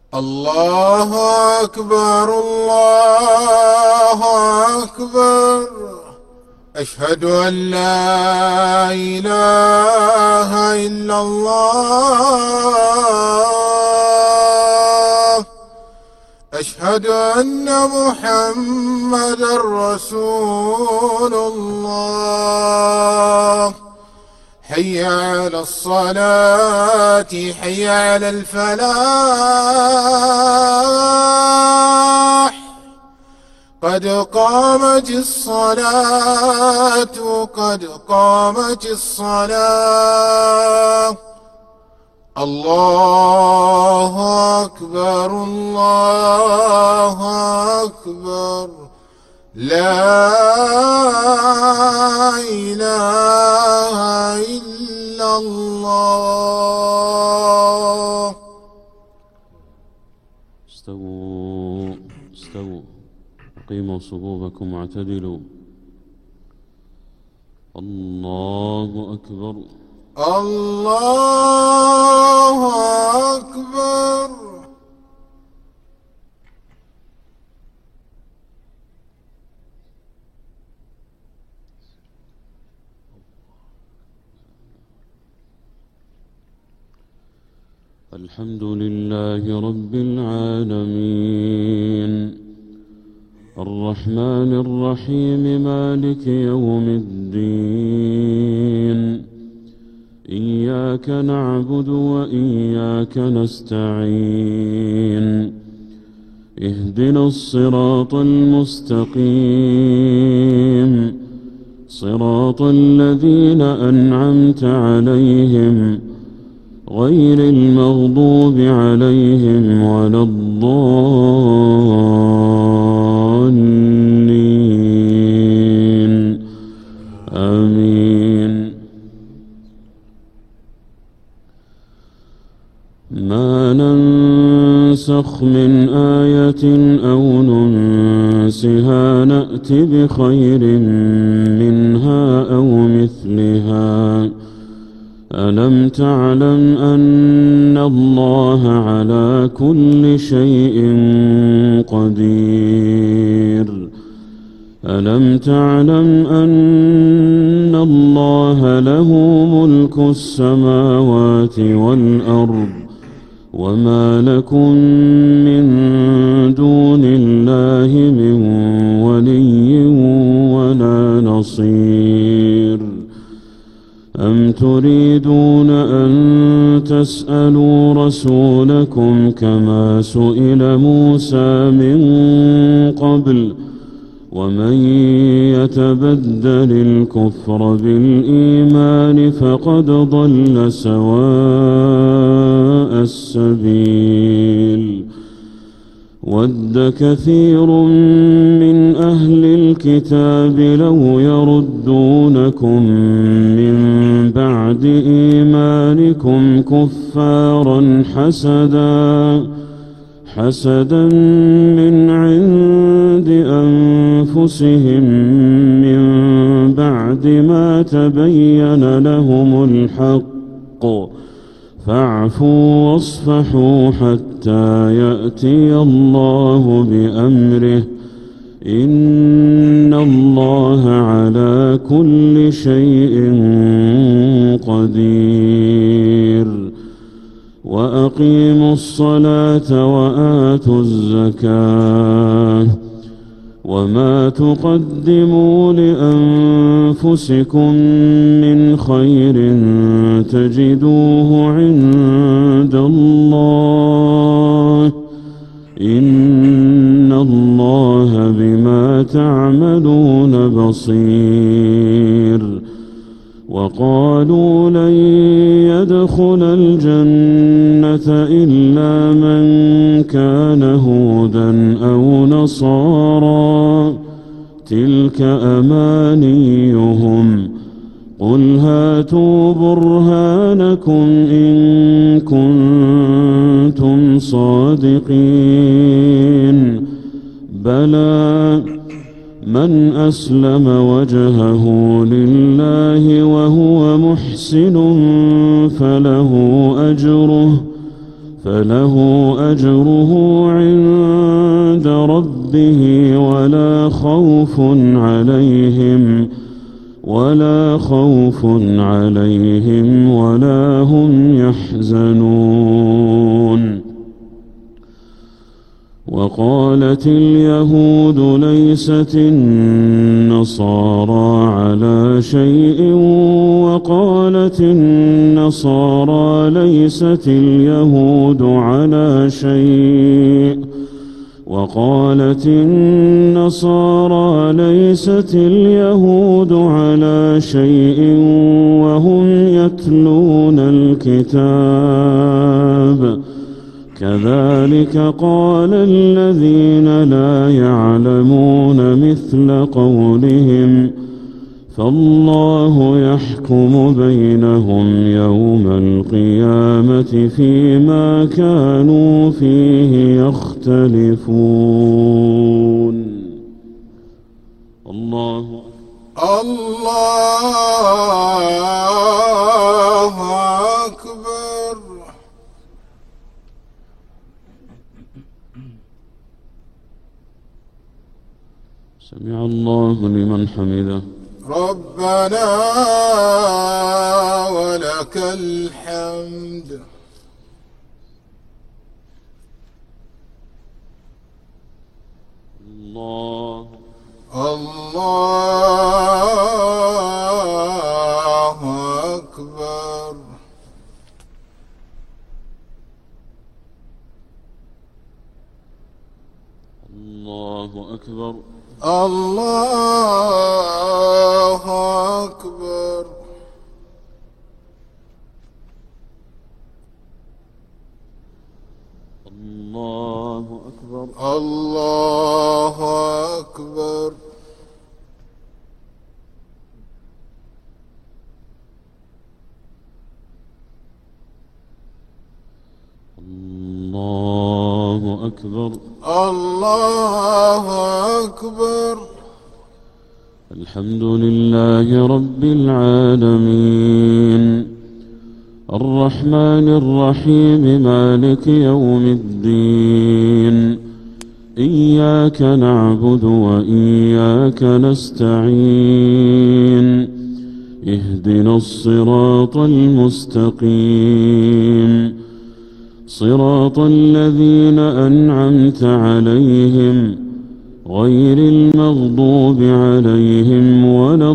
الله أكبر الله أكبر. أشهد أن لا إله إلا الله. أشهد أن محمدا رسول الله. حي على الصلاة حي على الفلاح. قد قامت الصلاة قد قامت الصلاة. الله أكبر الله أكبر. لا إله إلا الله. استووا أقيموا صفوفكم واعتدلوا. الله أكبر الله أكبر. الحمد لله رب العالمين الرحمن الرحيم مالك يوم الدين. إياك نعبد وإياك نستعين. اهدنا الصراط المستقيم صراط الذين أنعمت عليهم غير المغضوب عليهم ولا الضالين. آمين. ما ننسخ من آية أو ننسها نأت بخير منها أو مثلها. ألم تعلم أن الله على كل شيء قدير. ألم تعلم أن الله له ملك السماوات والأرض وما لكم من دون الله من ولي ولا نصير. أم تريدون أن تسألوا رسولكم كما سئل موسى من قبل ومن يتبدل الكفر بالإيمان فقد ضل سواء السبيل. ود كثير من أهل الكتاب لو يردونكم من بعد إيمانكم كفارا حسدا من عند أنفسهم من بعد ما تبين لهم الحق فاعفوا واصفحوا حتى يأتي الله بأمره. إن الله على كل شيء قدير. وأقيموا الصلاة وآتوا الزكاة وما تقدموا لأنفسكم من خير تجدوه عند الله. إن الله بما تعملون بصير. وقالوا لن يدخل الجنة إلا من كان هودا أو نصارى تلك أمانيهم قل هاتوا برهانكم إن كنتم صادقين. بلى من أسلم وجهه لله وهو محسن فله أجره عند ربه ولا خوف عليهم ولا هم يحزنون. وقالت اليهود ليست النصارى على شيء وقالت النصارى ليست اليهود على شيء وقالت النصارى ليست اليهود على شيء وهم يتلون الكتاب كذلك قال الذين لا يعلمون مثل قولهم فالله يحكم بينهم يوم القيامة فيما كانوا فيه يختلفون. الله أكبر. سمع الله لمن حمده. ربنا ولك الحمد. الله أكبر. الله أكبر. الله أكبر. الله أكبر. الله أكبر. الله أكبر. الله أكبر. الحمد لله رب العالمين الرحمن الرحيم مالك يوم الدين إياك نعبد وإياك نستعين اهدنا الصراط المستقيم صراط الذين أنعمت عليهم غير المغضوب عليهم ولا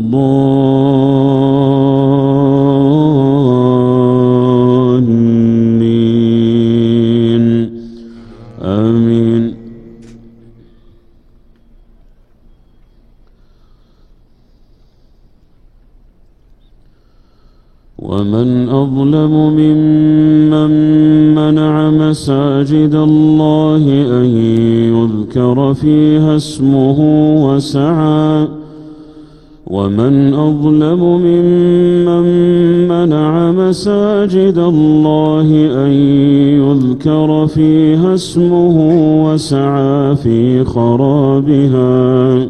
الضالين آمين. ومن أظلم ممن منع مساجد الله أن يذكر فيها اسمه ومن أظلم ممن منع مساجد الله أن يذكر فيها اسمه وسعى في خرابها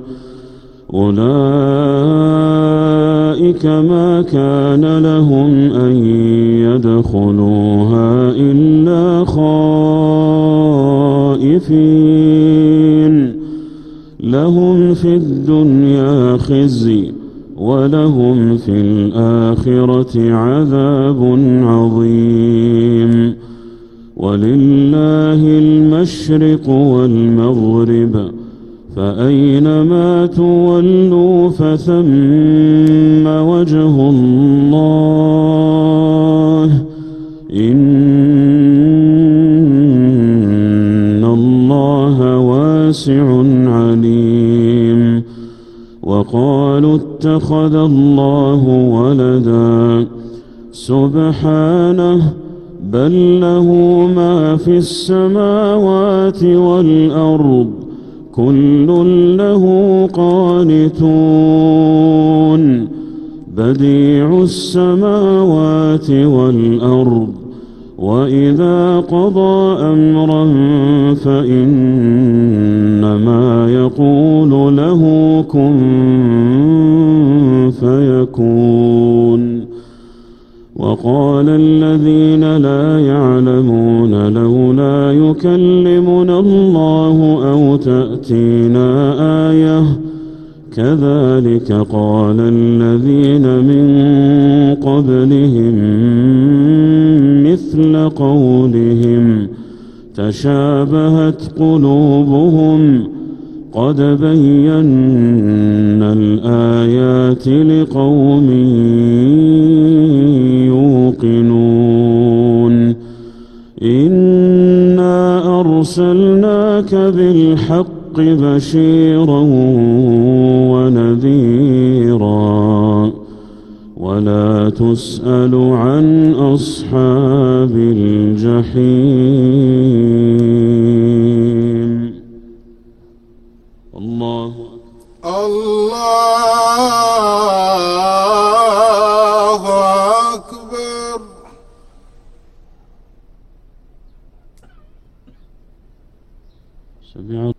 أولئك ما كان لهم أن يدخلوها إلا خائفين لهم في الدنيا خزي ولهم في الآخرة عذاب عظيم. ولله المشرق والمغرب فأينما تولوا فثم وجه الله إن الله واسع عليم. وقالوا اتخذ الله ولدا سبحانه بل له ما في السماوات والأرض كل له قانتون بديع السماوات والأرض وإذا قضى أمرا فإنما يقول له كن فيكون. وقال الذين لا يعلمون لولا يكلمنا الله أو تأتينا آية كذلك قال الذين من قبلهم مثل قولهم تشابهت قلوبهم قد بينا الآيات لقوم يوقنون إنا أرسلناك بالحق بشيرا ونذيرا ولا تسأل عن أصحاب الجحيم. الله أكبر. سمع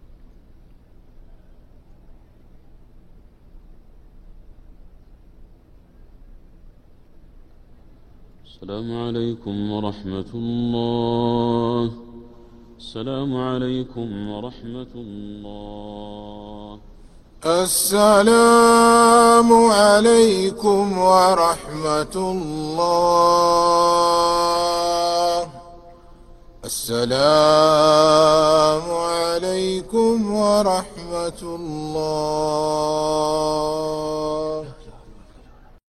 السلام عليكم ورحمة الله. السلام عليكم ورحمة الله. السلام عليكم ورحمة الله. السلام عليكم ورحمة الله.